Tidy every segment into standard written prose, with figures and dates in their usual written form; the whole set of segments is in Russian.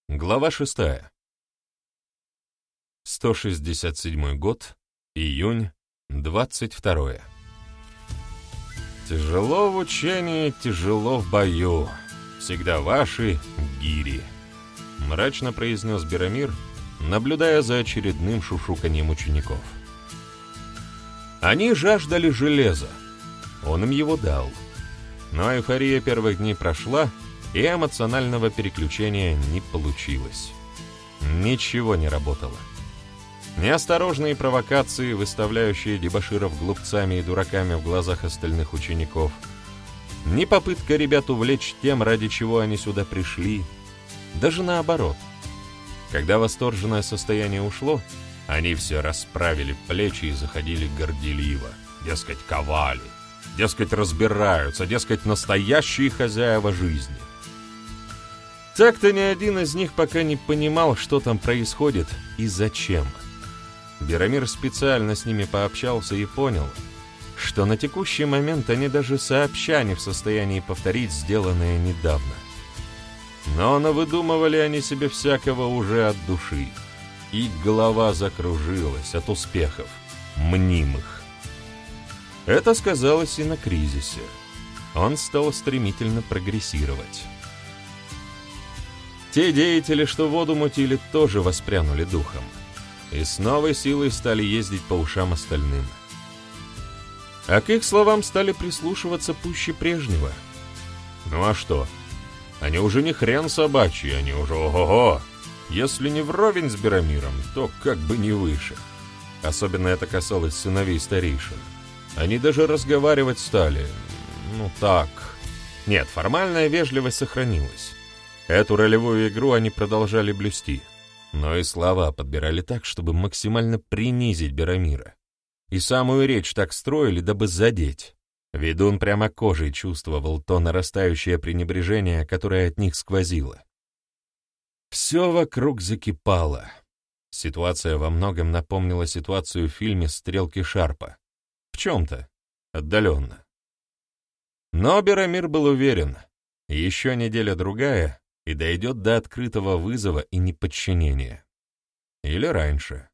Глава 6. 167 год, июнь, 22. Тяжело в учении, тяжело в бою. Всегда ваши гири. Мрачно произнес Берамир, наблюдая за очередным шушуканьем учеников. Они жаждали железа. Он им его дал. Но эйфория первых дней прошла, и эмоционального переключения не получилось. Ничего не работало. Неосторожные провокации, выставляющие дебоширов глупцами и дураками в глазах остальных учеников, ни попытка ребят увлечь тем, ради чего они сюда пришли, даже наоборот. Когда восторженное состояние ушло, они все расправили плечи и заходили горделиво, дескать, ковали, дескать, разбираются, дескать, настоящие хозяева жизни. Так-то ни один из них пока не понимал, что там происходит и зачем. Берамир специально с ними пообщался и понял, что на текущий момент они даже сообща не в состоянии повторить сделанное недавно. Но навыдумывали они себе всякого уже от души, и голова закружилась от успехов, мнимых. Это сказалось и на кризисе. Он стал стремительно прогрессировать. Те деятели, что воду мутили, тоже воспрянули духом и с новой силой стали ездить по ушам остальным. А к их словам стали прислушиваться пуще прежнего. Ну а что? Они уже не хрен собачий, они уже ого-го. Если не вровень с Берамиром, то как бы не выше. Особенно это касалось сыновей старейшин. Они даже разговаривать стали. Ну так. Нет, формальная вежливость сохранилась. Эту ролевую игру они продолжали блюсти, но и слова подбирали так, чтобы максимально принизить Берамира. И самую речь так строили, дабы задеть. Ведун прямо кожей чувствовал то нарастающее пренебрежение, которое от них сквозило. Все вокруг закипало. Ситуация во многом напомнила ситуацию в фильме «Стрелки Шарпа». В чем-то. Отдаленно. Но Берамир был уверен, еще неделя-другая, и дойдет до открытого вызова и неподчинения. Или раньше.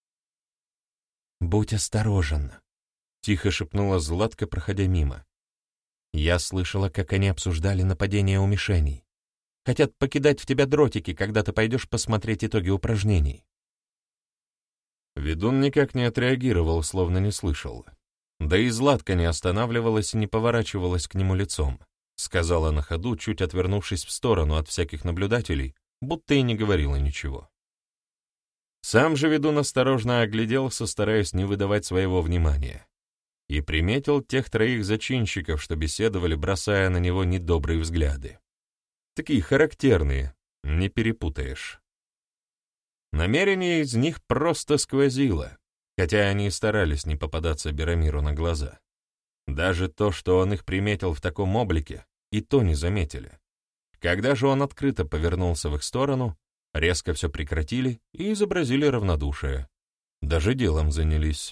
«Будь осторожен», — тихо шепнула Златка, проходя мимо. «Я слышала, как они обсуждали нападение у мишеней. Хотят покидать в тебя дротики, когда ты пойдешь посмотреть итоги упражнений». Ведун никак не отреагировал, словно не слышал. Да и Златка не останавливалась и не поворачивалась к нему лицом. Сказала на ходу, чуть отвернувшись в сторону от всяких наблюдателей, будто и не говорила ничего. Сам же ведун осторожно огляделся, стараясь не выдавать своего внимания, и приметил тех троих зачинщиков, что беседовали, бросая на него недобрые взгляды. Такие характерные, не перепутаешь. Намерение из них просто сквозило, хотя они и старались не попадаться Берамиру на глаза. Даже то, что он их приметил в таком облике, и то не заметили. Когда же он открыто повернулся в их сторону, резко все прекратили и изобразили равнодушие. Даже делом занялись.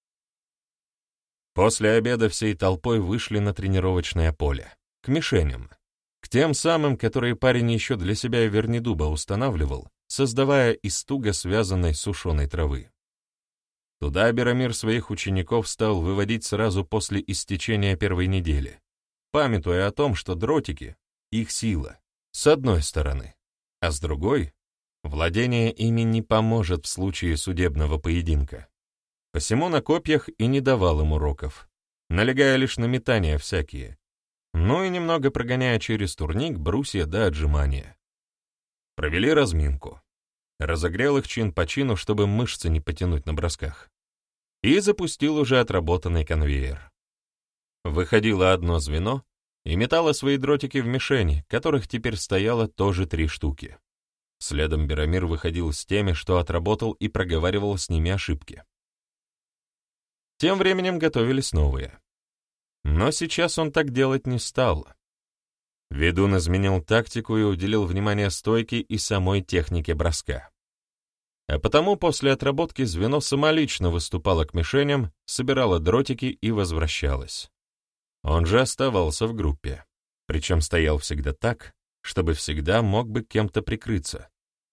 После обеда всей толпой вышли на тренировочное поле, к мишеням, к тем самым, которые парень еще для себя в Вернидуба устанавливал, создавая из туго связанной сушеной травы. Туда Берамир своих учеников стал выводить сразу после истечения первой недели, памятуя о том, что дротики — их сила, с одной стороны, а с другой — владение ими не поможет в случае судебного поединка. Посему на копьях и не давал им уроков, налегая лишь на метания всякие, ну и немного прогоняя через турник, брусья да отжимания. Провели разминку. Разогрел их чин по чину, чтобы мышцы не потянуть на бросках. И запустил уже отработанный конвейер. Выходило одно звено и метало свои дротики в мишени, которых теперь стояло тоже 3 штуки. Следом Берамир выходил с теми, что отработал, и проговаривал с ними ошибки. Тем временем готовились новые. Но сейчас он так делать не стал. Ведун изменил тактику и уделил внимание стойке и самой технике броска. А потому после отработки звено самолично выступало к мишеням, собирало дротики и возвращалось. Он же оставался в группе, причем стоял всегда так, чтобы всегда мог бы кем-то прикрыться,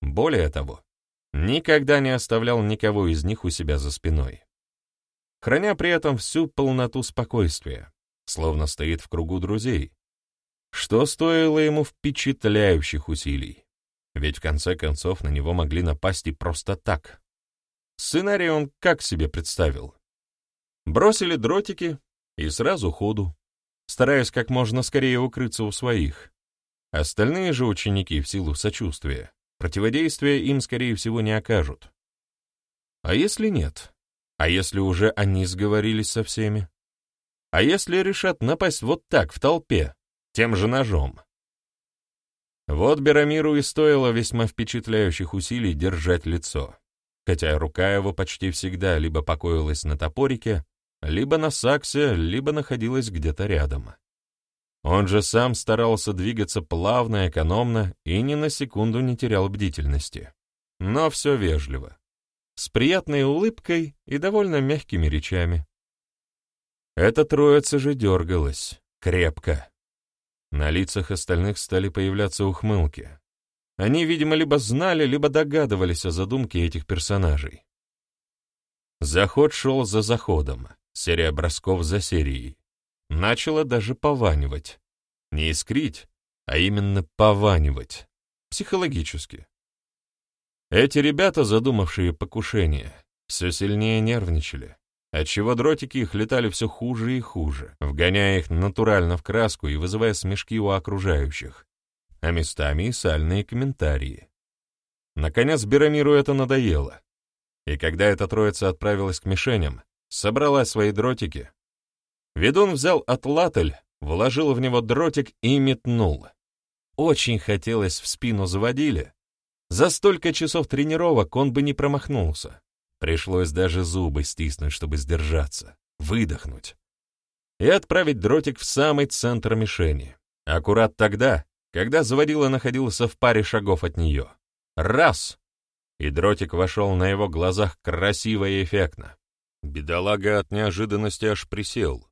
Более того, никогда не оставлял никого из них у себя за спиной, храня при этом всю полноту спокойствия, словно стоит в кругу друзей, что стоило ему впечатляющих усилий, ведь в конце концов на него могли напасть и просто так. Сценарий он как себе представил? Бросили дротики и сразу ходу, стараясь как можно скорее укрыться у своих. Остальные же ученики, в силу сочувствия, противодействия им, скорее всего, не окажут. А если нет? А если уже они сговорились со всеми? А если решат напасть вот так, в толпе, тем же ножом? Вот Берамиру и стоило весьма впечатляющих усилий держать лицо, хотя рука его почти всегда либо покоилась на топорике, либо на саксе, либо находилась где-то рядом. Он же сам старался двигаться плавно, экономно и ни на секунду не терял бдительности. Но все вежливо, с приятной улыбкой и довольно мягкими речами. Эта троица же дергалась, крепко. На лицах остальных стали появляться ухмылки. Они, видимо, либо знали, либо догадывались о задумке этих персонажей. Заход шел за заходом, серия бросков за серией. Начало даже пованивать. Не искрить, а именно пованивать. Психологически. Эти ребята, задумавшие покушение, все сильнее нервничали, отчего дротики их летали все хуже и хуже, вгоняя их натурально в краску и вызывая смешки у окружающих, а местами и сальные комментарии. Наконец Берамиру это надоело, и когда эта троица отправилась к мишеням, собрала свои дротики, ведун взял атлатель, вложил в него дротик и метнул. Очень хотелось в спину заводили. За столько часов тренировок он бы не промахнулся. Пришлось даже зубы стиснуть, чтобы сдержаться, выдохнуть и отправить дротик в самый центр мишени. Аккурат тогда, когда заводила находился в паре шагов от нее. Раз! И дротик вошел на его глазах красиво и эффектно. Бедолага от неожиданности аж присел.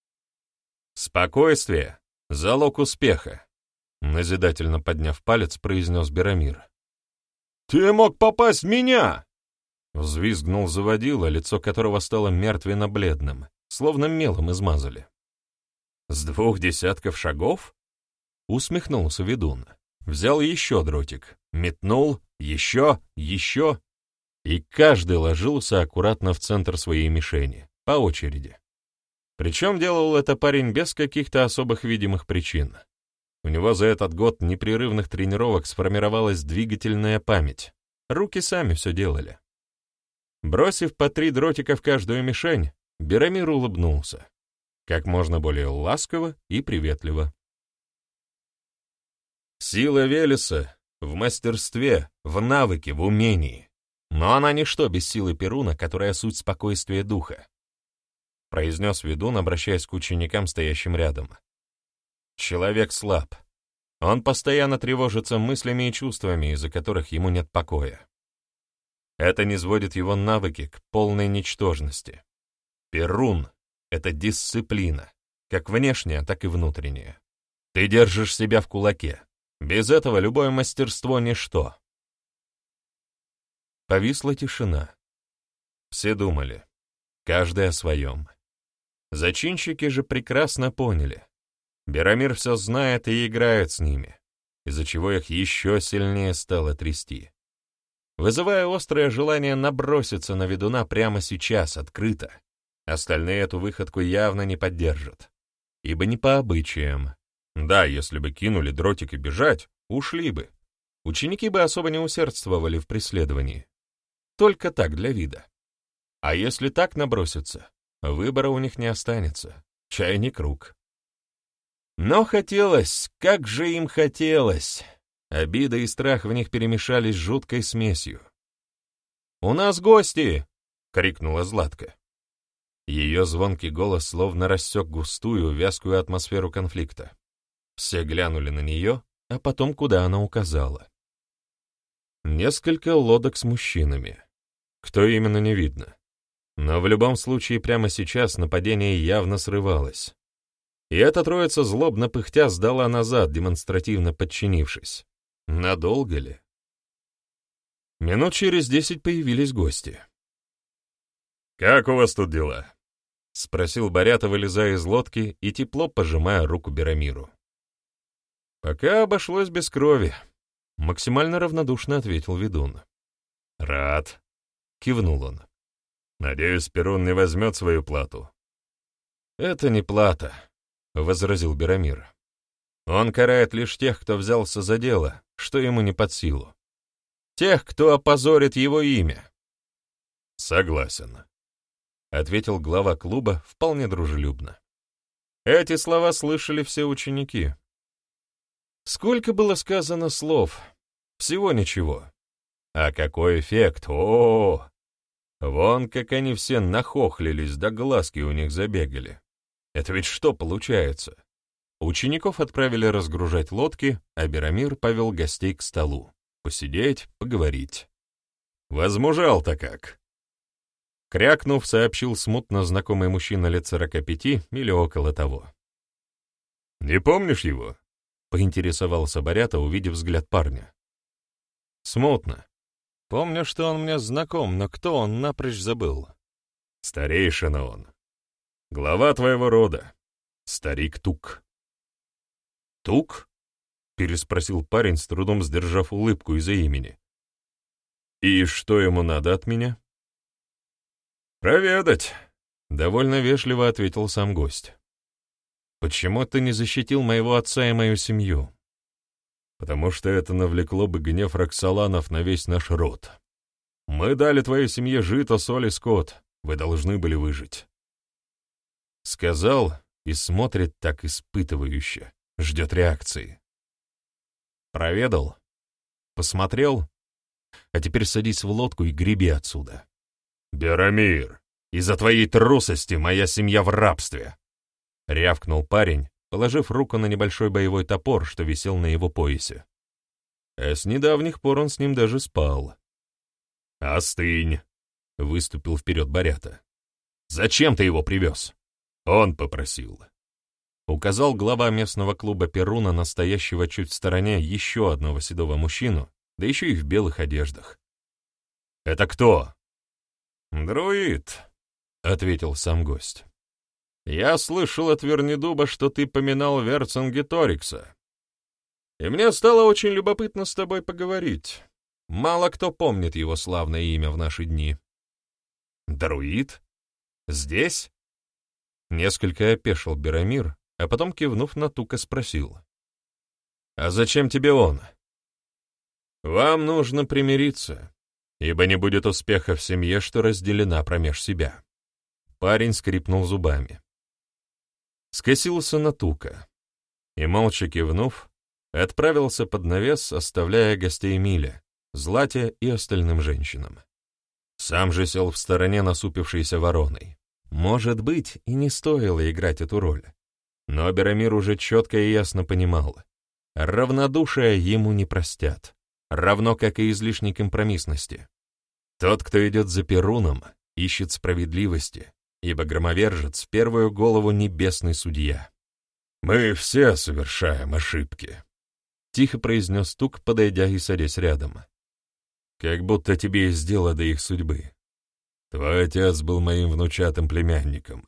«Спокойствие — залог успеха», — назидательно подняв палец, произнес Берамир. «Ты мог попасть в меня!» Взвизгнул заводила, лицо которого стало мертвенно-бледным, словно мелом измазали. «С 2 десятков шагов?» — усмехнулся ведун. Взял еще дротик, метнул, еще, и каждый ложился аккуратно в центр своей мишени, по очереди. Причем делал это парень без каких-то особых видимых причин. У него за этот год непрерывных тренировок сформировалась двигательная память. Руки сами все делали. Бросив по 3 дротика в каждую мишень, Берамир улыбнулся. Как можно более ласково и приветливо. Сила Велеса в мастерстве, в навыке, в умении. Но она ничто без силы Перуна, которая суть спокойствия духа, произнес ведун, обращаясь к ученикам, стоящим рядом. Человек слаб. Он постоянно тревожится мыслями и чувствами, из-за которых ему нет покоя. Это низводит его навыки к полной ничтожности. Перун — это дисциплина, как внешняя, так и внутренняя. Ты держишь себя в кулаке. Без этого любое мастерство — ничто. Повисла тишина. Все думали, каждый о своем. Зачинщики же прекрасно поняли. Берамир все знает и играет с ними, из-за чего их еще сильнее стало трясти, вызывая острое желание наброситься на ведуна прямо сейчас, открыто. Остальные эту выходку явно не поддержат, ибо не по обычаям. Да, если бы кинули дротик и бежать, ушли бы. Ученики бы особо не усердствовали в преследовании. Только так, для вида. А если так наброситься, выбора у них не останется. Чай не круг. Но хотелось, как же им хотелось. Обида и страх в них перемешались с жуткой смесью. «У нас гости!» — крикнула Златка. Ее звонкий голос словно рассек густую, вязкую атмосферу конфликта. Все глянули на нее, а потом куда она указала. Несколько лодок с мужчинами. Кто именно, не видно. Но в любом случае прямо сейчас нападение явно срывалось. И эта троица, злобно пыхтя, сдала назад, демонстративно подчинившись. Надолго ли? Минут через 10 появились гости. «Как у вас тут дела?» — спросил Борята, вылезая из лодки и тепло пожимая руку Берамиру. «Пока обошлось без крови», — максимально равнодушно ответил ведун. «Рад», — кивнул он. «Надеюсь, Перун не возьмет свою плату». «Это не плата», — возразил Берамир. «Он карает лишь тех, кто взялся за дело, что ему не под силу. Тех, кто опозорит его имя». «Согласен», — ответил глава клуба вполне дружелюбно. Эти слова слышали все ученики. Сколько было сказано слов? Всего ничего. А какой эффект! О-о-о! Вон как они все нахохлились, да глазки у них забегали. Это ведь что получается? Учеников отправили разгружать лодки, а Берамир повел гостей к столу. Посидеть, поговорить. «Возмужал-то как!» Крякнув, сообщил смутно знакомый мужчина лет 45 или около того. «Не помнишь его?» — поинтересовался Борята, увидев взгляд парня. «Смутно. Помню, что он мне знаком, но кто он, напрочь забыл». «Старейшина он. Глава твоего рода. Старик Тук». «Тук?» — переспросил парень, с трудом сдержав улыбку из-за имени. «И что ему надо от меня?» «Проведать», — довольно вежливо ответил сам гость. «Почему ты не защитил моего отца и мою семью?» «Потому что это навлекло бы гнев Роксоланов на весь наш род. Мы дали твоей семье жито, соль и скот. Вы должны были выжить». Сказал и смотрит так испытывающе, ждет реакции. «Проведал? Посмотрел? А теперь садись в лодку и греби отсюда». «Берамир, из-за твоей трусости моя семья в рабстве!» — рявкнул парень, положив руку на небольшой боевой топор, что висел на его поясе. А с недавних пор он с ним даже спал. «Остынь!» — выступил вперед Борята. «Зачем ты его привез?» «Он попросил». Указал глава местного клуба Перуна, настоящего чуть в стороне, еще одного седого мужчину, да еще и в белых одеждах. «Это кто?» «Друид», — ответил сам гость. «Я слышал от Вернедуба, что ты поминал Верцингеторикса. И мне стало очень любопытно с тобой поговорить. Мало кто помнит его славное имя в наши дни». «Друид? Здесь?» Несколько опешил Берамир, а потом, кивнув на Тука, спросил. «А зачем тебе он?» «Вам нужно примириться, ибо не будет успеха в семье, что разделена промеж себя». Парень скрипнул зубами. Скосился на Тука и, молча кивнув, отправился под навес, оставляя гостей Миле, Злате и остальным женщинам. Сам же сел в стороне, насупившейся вороной. Может быть, и не стоило играть эту роль, но Берамир уже четко и ясно понимал, равнодушие ему не простят, равно как и излишней компромиссности. Тот, кто идет за Перуном, ищет справедливости, ибо громовержец в первую голову небесный судья. «Мы все совершаем ошибки», — тихо произнес Тук, подойдя и садясь рядом. «Как будто тебе есть дело до их судьбы. Твой отец был моим внучатым племянником».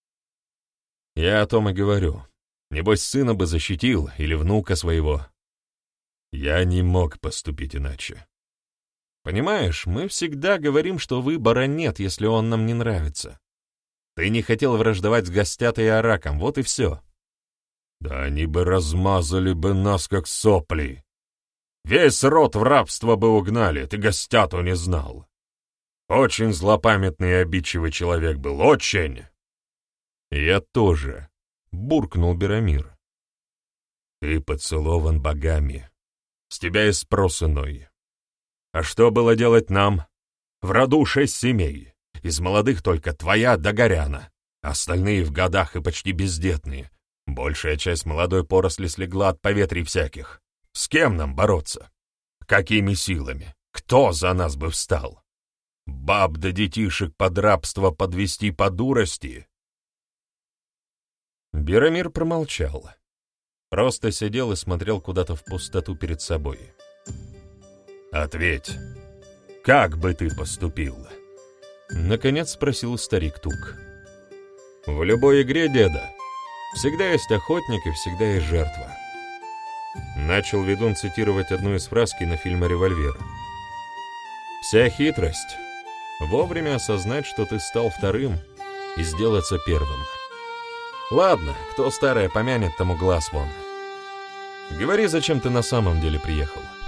«Я о том и говорю. Небось, сына бы защитил или внука своего». «Я не мог поступить иначе». «Понимаешь, мы всегда говорим, что выбора нет, если он нам не нравится. Ты не хотел враждовать с Гостятой и Араком, вот и все». «Да они бы размазали бы нас, как сопли. Весь род в рабство бы угнали, ты Гостяту не знал. Очень злопамятный и обидчивый человек был, очень». «Я тоже», — буркнул Берамир. «Ты поцелован богами. С тебя и спрос иной. А что было делать нам? В роду 6 семей. Из молодых только твоя да Горяна. Остальные в годах и почти бездетные. Большая часть молодой поросли слегла от поветрий всяких. С кем нам бороться? Какими силами? Кто за нас бы встал? Баб да детишек под рабство подвести по дурости?» Берамир промолчал. Просто сидел и смотрел куда-то в пустоту перед собой. «Ответь, Как бы ты поступил?» Наконец спросил старик Тук. «В любой игре, деда, всегда есть охотник и всегда есть жертва». Начал ведун цитировать одну из фраз кинофильма «Револьвер». «Вся хитрость — вовремя осознать, что ты стал вторым, и сделаться первым. Ладно, кто старое помянет, тому глаз вон. Говори, зачем ты на самом деле приехал».